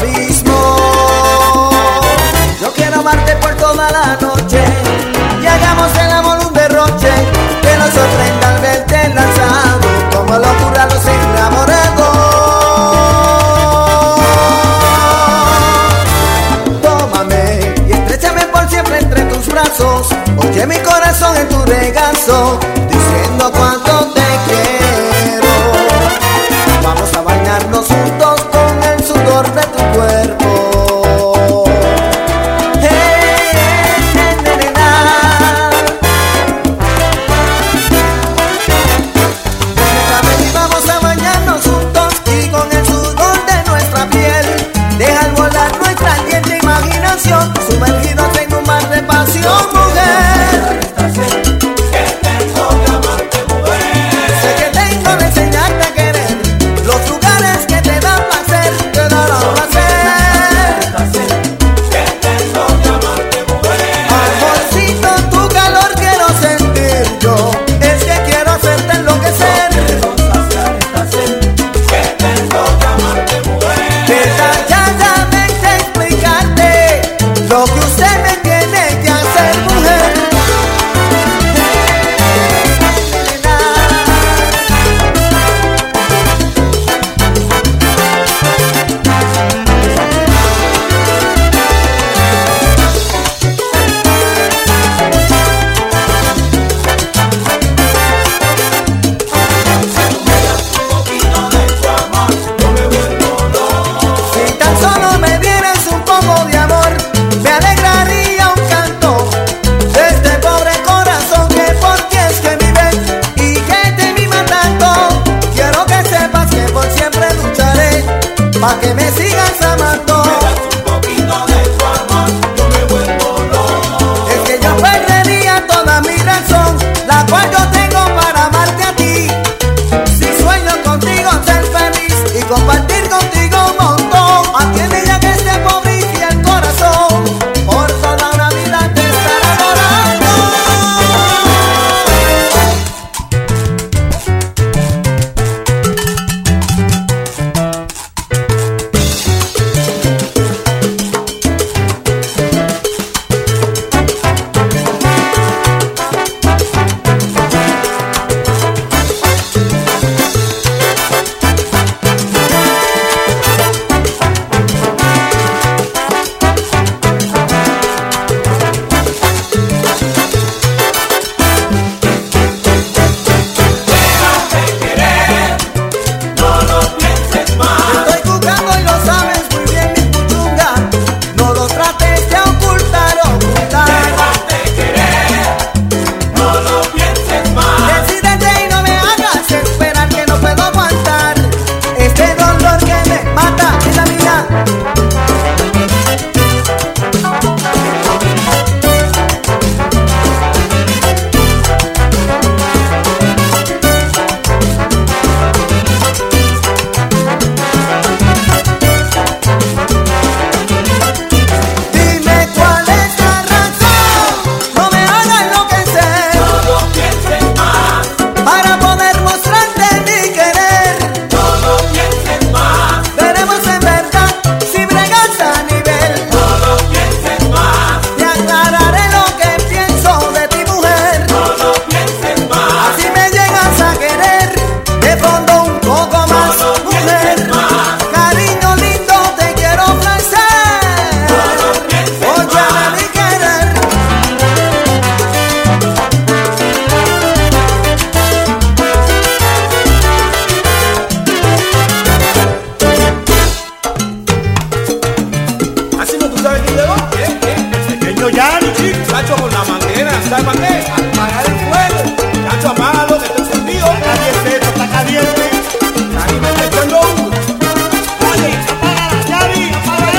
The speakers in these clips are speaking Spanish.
abismo. Yo quiero amarte por toda la noche y hagamos el amor un derroche que nos sorprenda al verte lanzado como lo ocurre a los enamorados. Tómame y estréchame por siempre entre tus brazos, oye mi corazón en tu regazo, diciendo cuánto te quiero. Vamos a bañarnos juntos con el sudor de tu cuerpo. Vamos a bañarnos juntos y con el sudor de nuestra piel dejar volar nuestra ardiente imaginación, sumergidos en un mar de pasión, mujer. Sé que tengo de enseñarte a querer los lugares que te dan placer, te darán placer. Amorcito, tu calor quiero sentir yo, es que quiero hacerte enloquecer. Detalladamente explicarte lo que usted me tiene que hacer, mujer. Si tan solo me dieras un poco de amor, me alegraría un canto de este pobre corazón que por ti es que vive y que te mima tanto. Quiero que sepas que por siempre lucharé pa' que me sigas amando. Es que yo perdería toda mi razón, la cual yo tengo para amarte a ti. Si sueño contigo ser feliz y compartir contigo un montón, atiende ya que este pobre y fiel corazón por toda una vida te estará adorando. Estoy jugando y lo sabes muy bien, mi puchunga. No lo trates de ocultar, ocultar. Decídete y no me hagas esperar, que no puedo aguantar este dolor que me mata en la vida. Dime cuál es la razón, no me hagas enloquecer, para poder mostrarte mi querer. Veremos en verdad si bregas a nivel. Te aclararé lo que pienso de ti, mujer. Así me llegas a querer de fondo un poco más, mujer. Cariño lindo te quiero ofrecer, óyame mi querer. Así no, tú sabes quién llegó. El pequeño Yanni, chico. Chacho, con la manguera, ¿sabes para qué? Apagar el fuego. Chacho, apágalo, que está encendido. Está caliente, está caliente. Ahí me está echando humo. Oye, apágala, Yanni,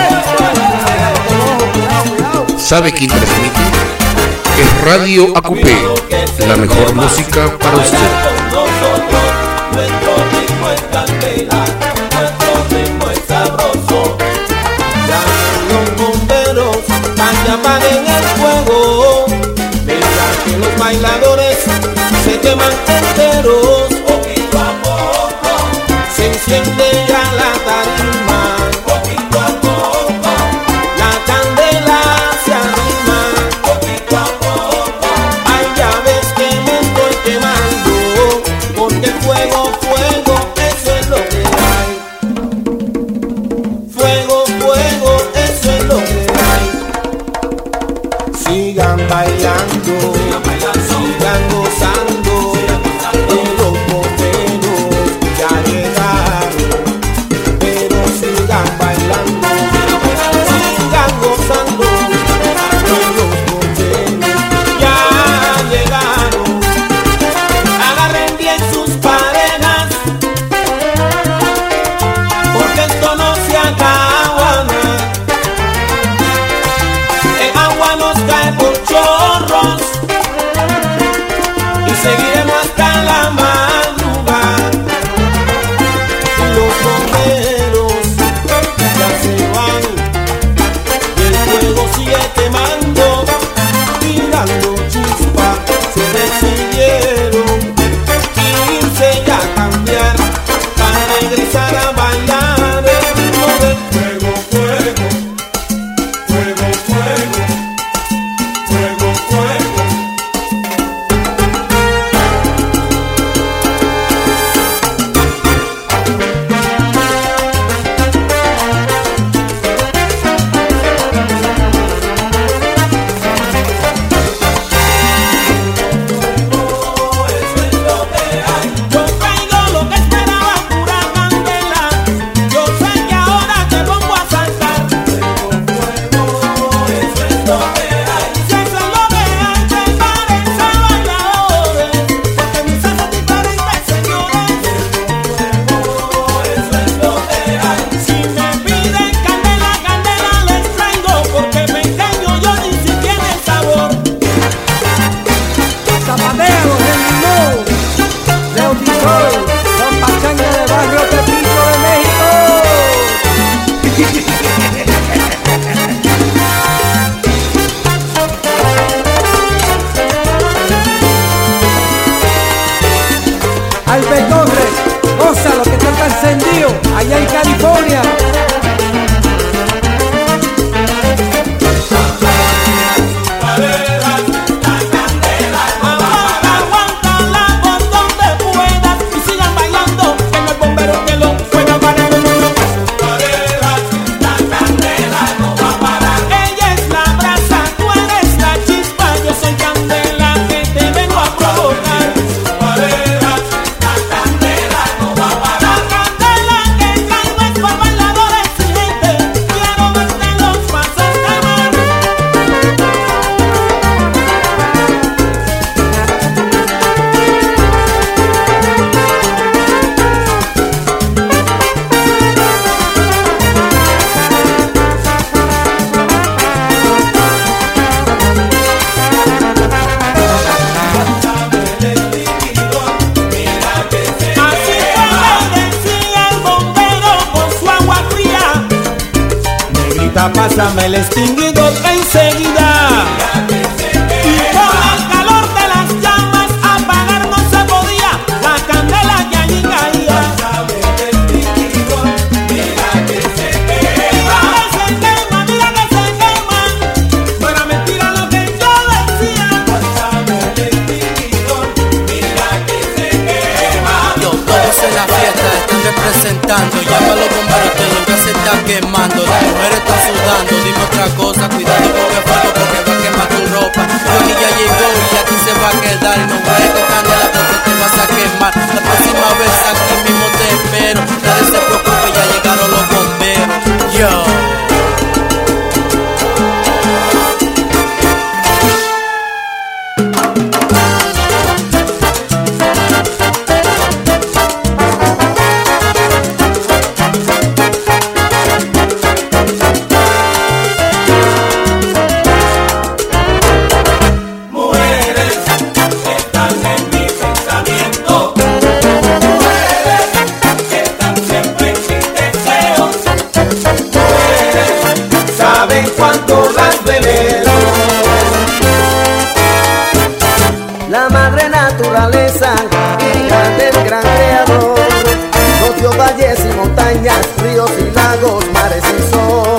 apágala. ¿Sabe quién transmite? Es Radio AQP, la mejor música para usted. Nuestro ritmo es candela, nuestro ritmo es sabroso. Llamen los bomberos para que apaguen el fuego. Mientras que los bailadores se queman enteros. Poquito a poco se enciende ya la tarima. Poquito a poco bailando, sigan gozando, y los bomberos ya llegaron, pero sigan bailando, sigan gozando, y los bomberos ya llegaron. Agarren bien sus parejas, porque esto no se acaba. El agua nos cae por chorros y seguiremos hasta la madrugada. Los bomberos ya se van y el fuego sigue quemando, tirando chispas, se decidieron irse ya a cambiar para regresar a bailar el ritmo del fuego, fuego, fuego, fuego, fuego, fuego. Yo traigo lo que esperaba, pura candela. Yo sé que ahora te pongo a saltar. Fuego, eso es lo que hay. Si eso es lo que hay, prepárense bailadores, porque mi salsa es diferente, señores. Fuego, eso es lo que hay. Si me piden candela, candela les traigo, porque pequeño yo ni siquiera el sabor. Zapatero, Remino, Leo Tizol, Don Pachanga de Barrio Tepito de México. Albert Torres, goza lo que está encendido allá en California. Aguántala por donde puedas y sigan bailando, que no hay bombero que lo pueda parar. Ella es la brasa, tú eres la chispa, yo soy candela que te vengo a provocar. La candela que traigo es para bailadores exigentes, quiero verte los pasos quemar. Así fue, decía el bombero con su agua fría. Negrita, pásame el extinguidor enseguida. Y con el calor de las llamas apagar no se podía la candela que allí caía. Mira que se quema, mira que se quema. No era mentira lo que yo decía. Yo, todos en la fiesta están representando. Llama a los bomberos que lo que se está quemando. Las mujeres están sudando, dime otra cosa. Cuidado con el fuego porque va a quemar tu ropa. Johnny ya llegó y aquí se va a quedar. Y no va a tocar nada, te vas a quemar. La próxima vez aquí mismo te espero. Nadie se preocupe, ya llegaron los bomberos. Yo. Cuánto las velero. La madre naturaleza, hija del gran creador, nos dio valles y montañas, ríos y lagos, mares y sol.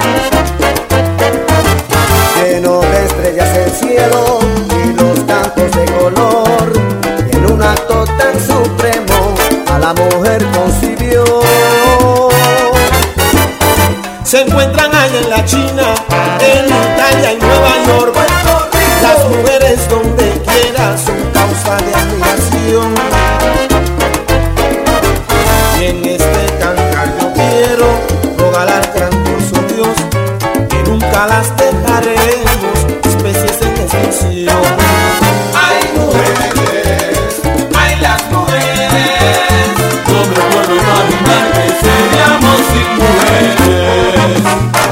Lleno de estrellas el cielo y los campos de color, y en un acto tan supremo a la mujer concibió. Se encuentran allá en la China, en Italia y Nueva York. Las mujeres donde quiera son causa de admiración. Y en este cantar yo quiero rogar al grandioso Dios que nunca las dejaremos, especies en extinción. Hay mujeres, hay las mujeres. No me puedo imaginar que seríamos sin mujeres.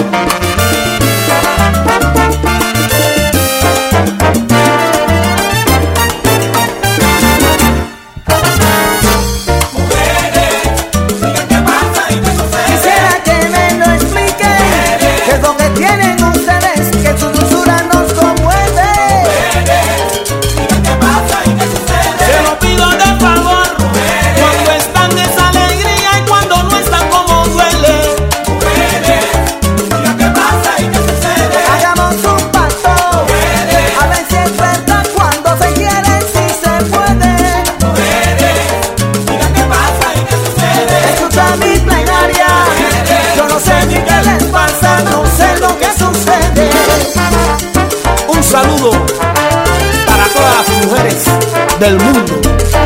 Tienen ustedes que su dulzura nos conmueve. ¿Qué pasa y qué sucede? Se lo pido de favor, cuando están es alegría y cuando no están como duele. Diga qué pasa y qué sucede. Hagamos un pacto, a ver si es verdad cuando se quiere, si se puede. Diga qué pasa y qué sucede. Escucha mi plenaria, yo no sé ni qué les pasa, no sé lo que sucede. Un saludo para todas las mujeres del mundo.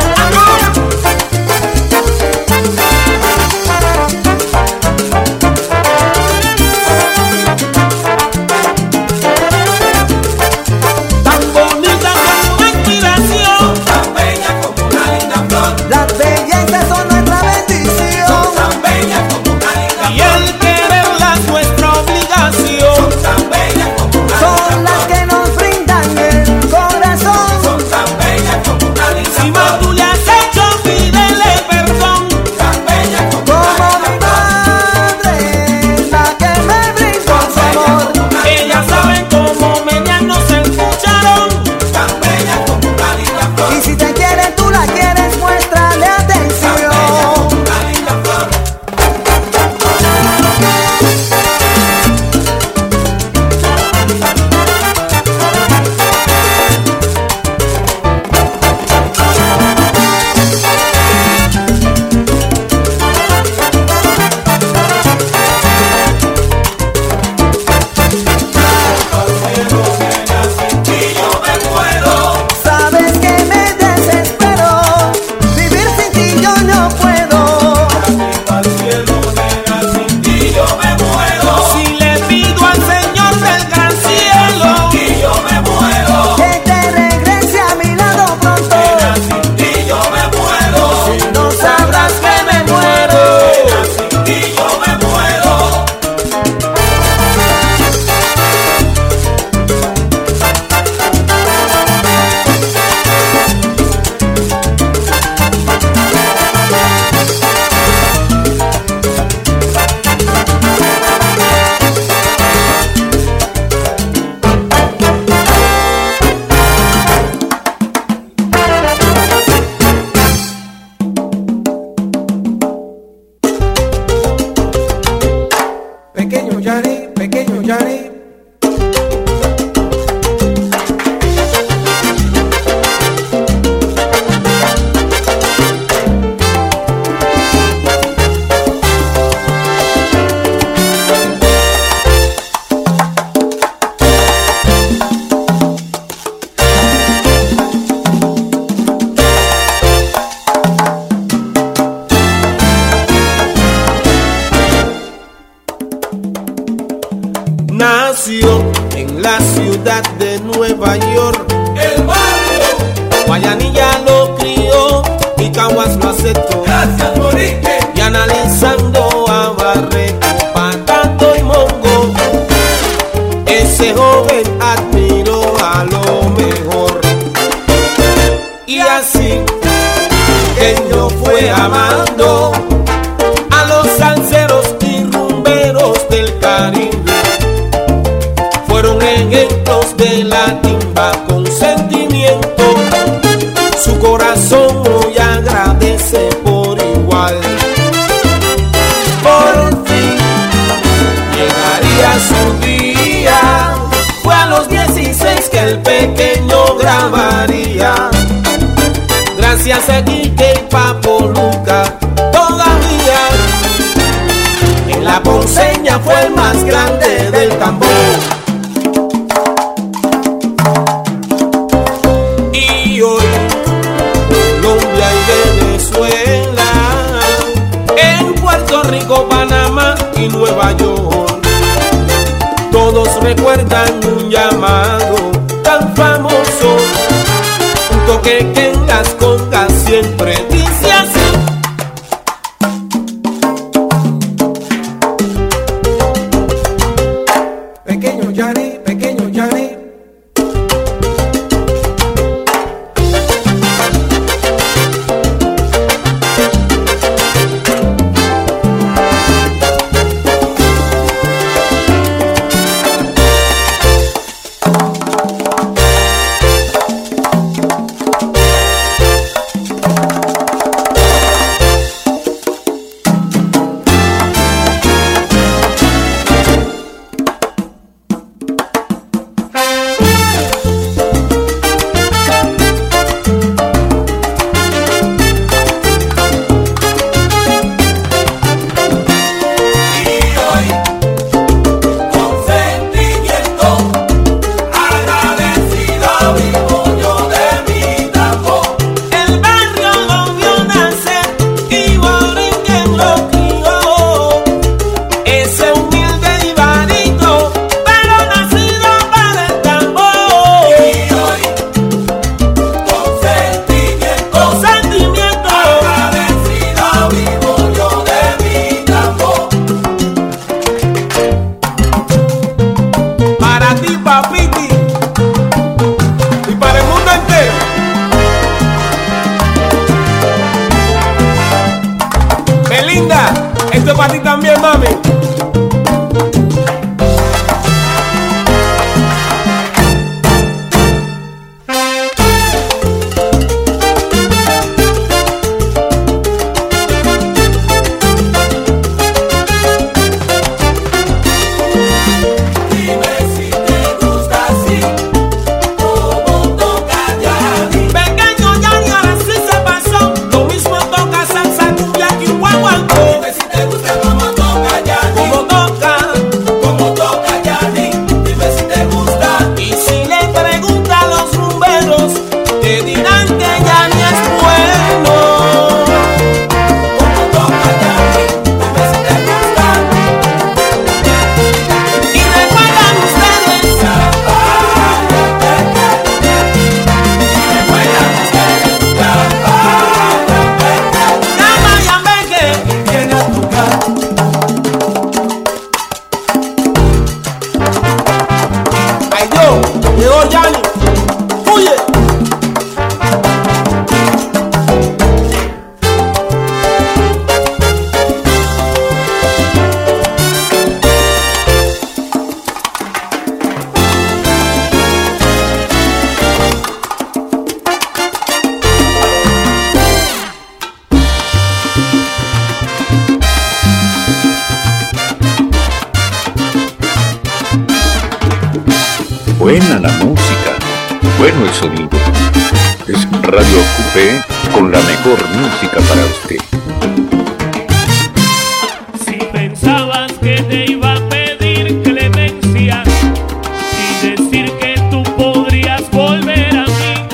Tan bonita como una inspiración, Tan bella como una linda flor. Las bellezas son nuestra bendición. Tan bella como una linda y el quererlas nuestra obligación. flor. Tan bella como una Son linda las flor. que nos brindan el corazón. Son tan bellas como una linda Si flor. más tú le has hecho, pídele perdón. Tan bella como Como una mi linda flor. madre, la que me brindó su amor. Ellas saben cómo menearnos el cucharón. Tan bella como una linda flor. Y si te quiere, tú la quieres, muéstrale atención. Una linda flor. Y yo me muero. Sabes que me desespero, vivir sin ti yo no puedo. Al cielo, nena, sin ti yo me muero. Si le pido al Señor del gran cielo, Y yo me muero. Que te regrese a mi lado pronto. Nena, sin ti yo me muero. No sabrás que me muero. Nena, sin ti yo me muero. Pequeño Yanni, pequeño Yanni. nació en la ciudad de Nueva York. El barrio, Guayanilla lo crió y Caguas lo aceptó. gracias Morique. Y analizando a Barreto, Patato y Mongo, ese joven admiró a lo mejor. Y así Queño fue amando a los salseros y rumberos del Caribe. Fueron ejemplos de la timba con sentimiento. Su corazón hoy agradece por igual. Por fin llegaría su día. Fue a los 16 que el pequeño grabaría. Gracias a Quique y Papo Luca, todavía en la Ponceña fue el más grande del tambor. y Nueva York. Todos recuerdan un llamado tan famoso, un toque que en las congas siempre dice así. Pequeño Yanni, pequeño Yanni. Esto es para ti también, mami. Llegó Yanni, huye. Buena la música, bueno el sonido. Es Radio Coupé con la mejor música para usted. Si pensabas que te iba a pedir clemencia y decir que tú podrías volver a mí,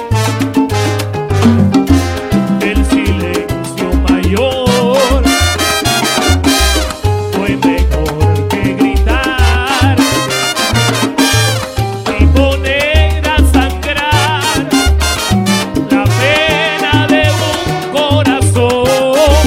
el silencio mayor fue mejor que gritar y poner a sangrar la pena de un corazón.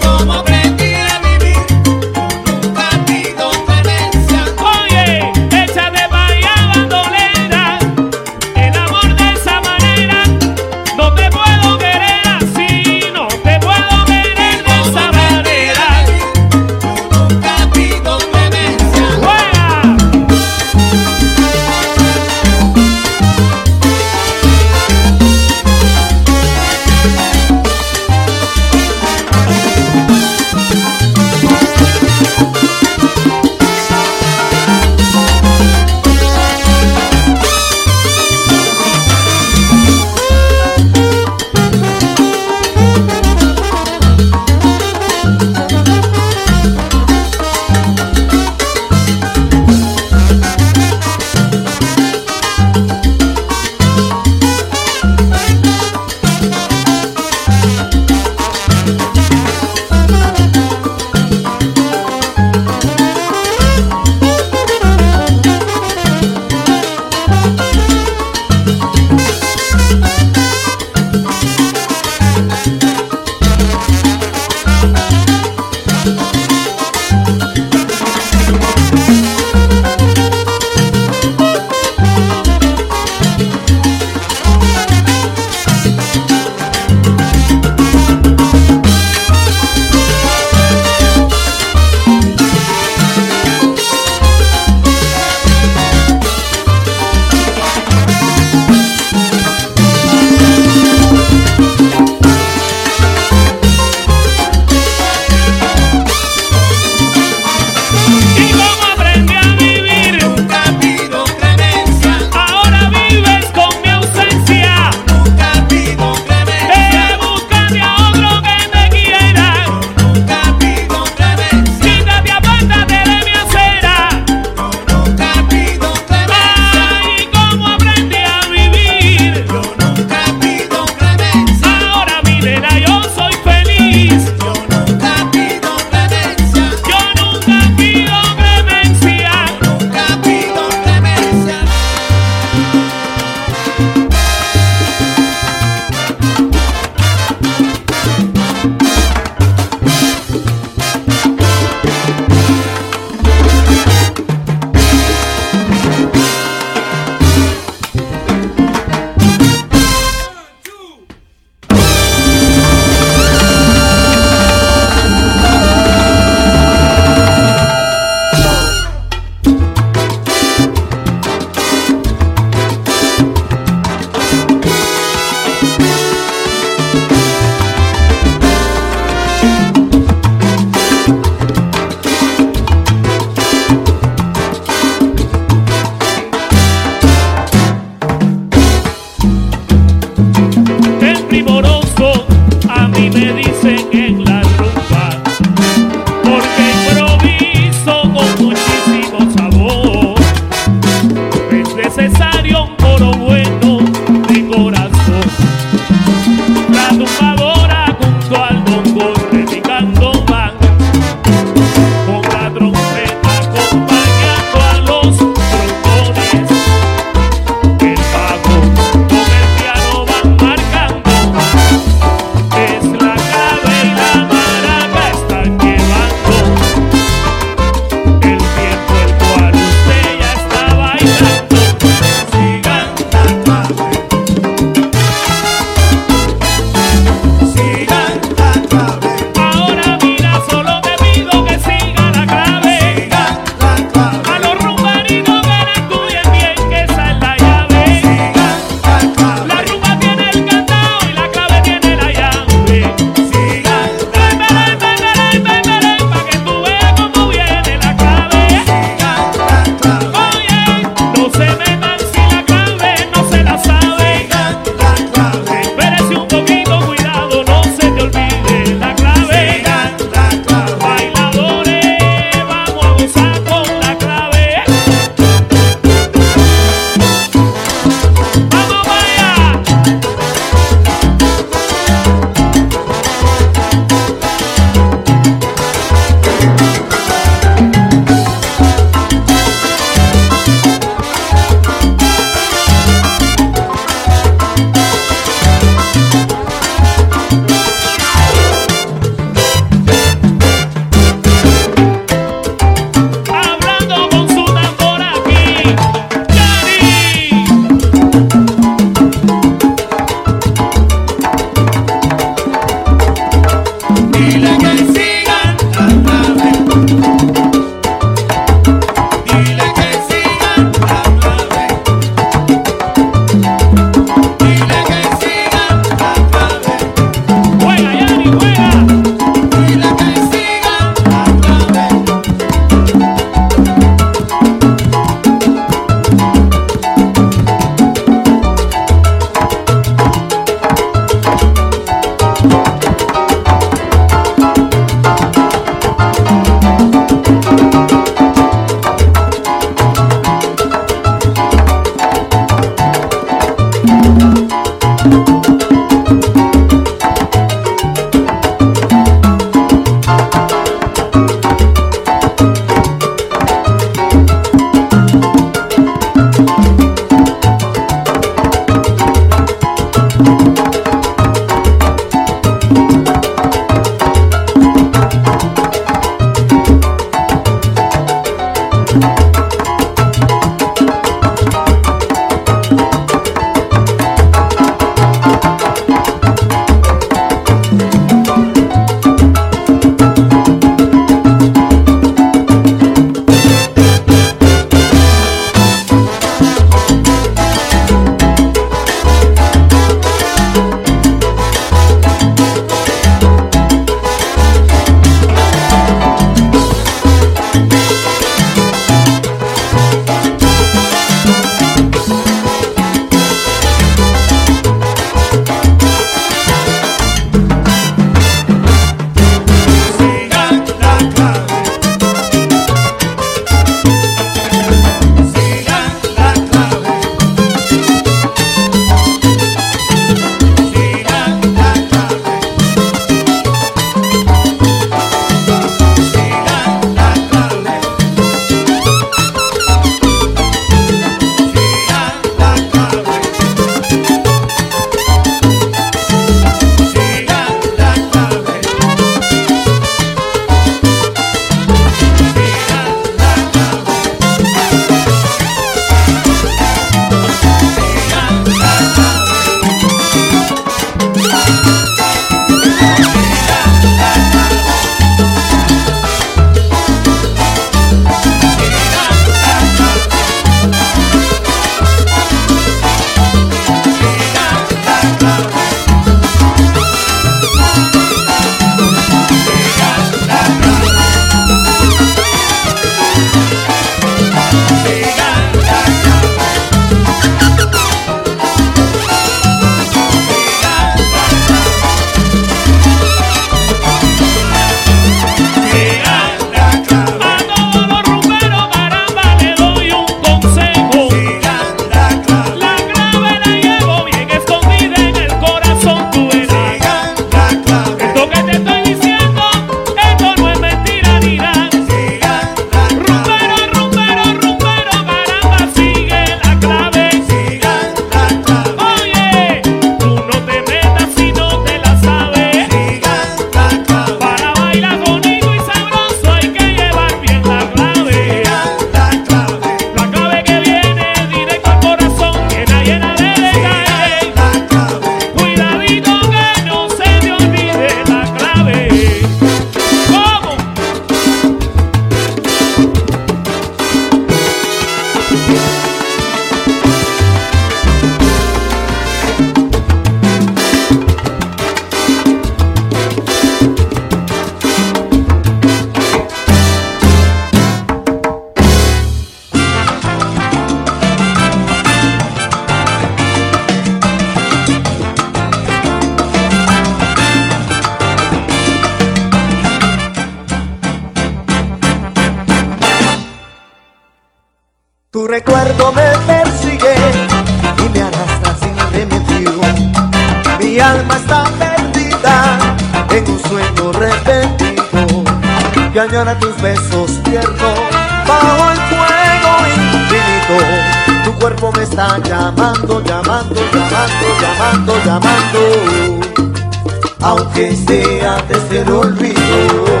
Tu recuerdo me persigue y me arrastra sin remedio. Mi alma está perdida en un sueño repentino que añora tus besos tiernos bajo el fuego infinito. Tu cuerpo me está llamando, llamando, llamando, llamando, llamando, aunque sea desde el olvido.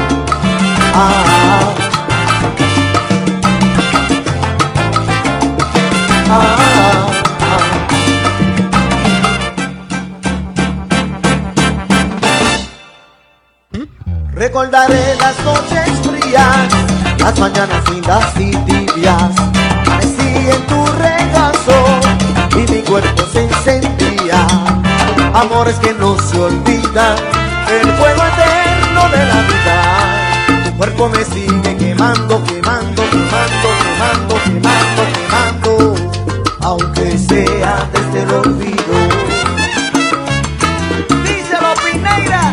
Recordaré las noches frías, las mañanas lindas y tibias. Amanecí en tu regazo y mi cuerpo se encendía. Amores que no se olvidan, el fuego eterno de la vida. Tu cuerpo me sigue quemando, quemando, quemando, quemando, quemando, quemando, aunque sea desde el olvido. Díselo, Pineira.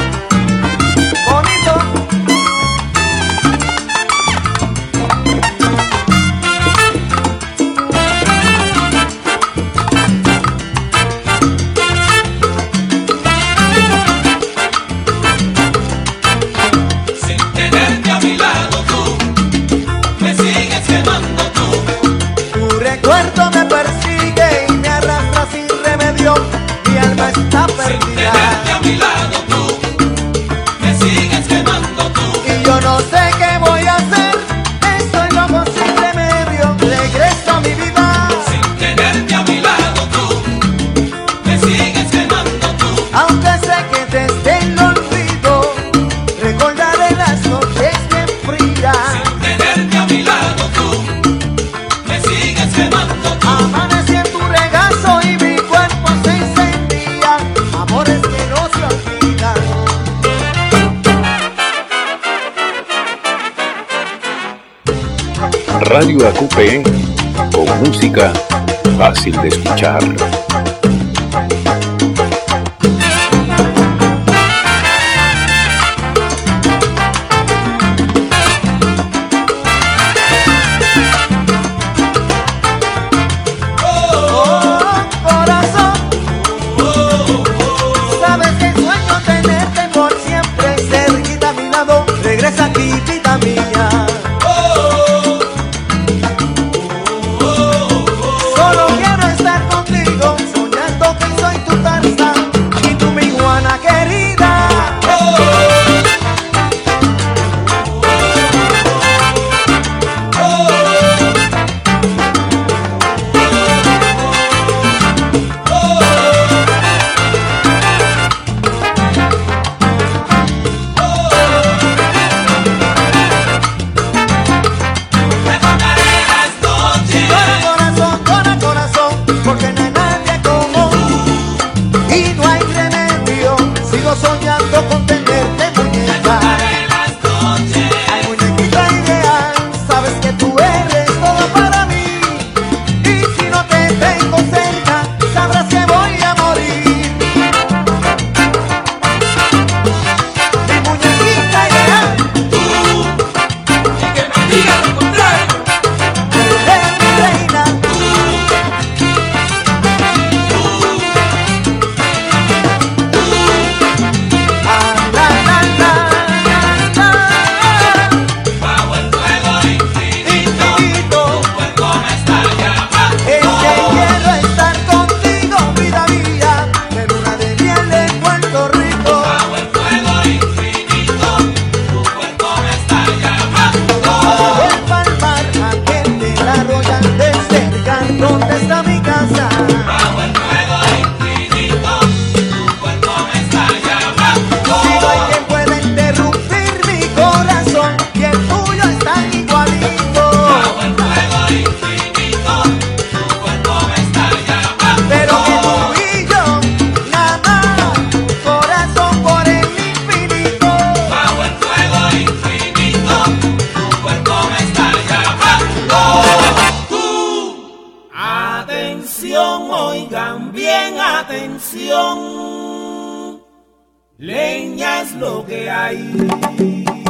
Radio AQP, con música fácil de escuchar. Atención, leña es lo que hay.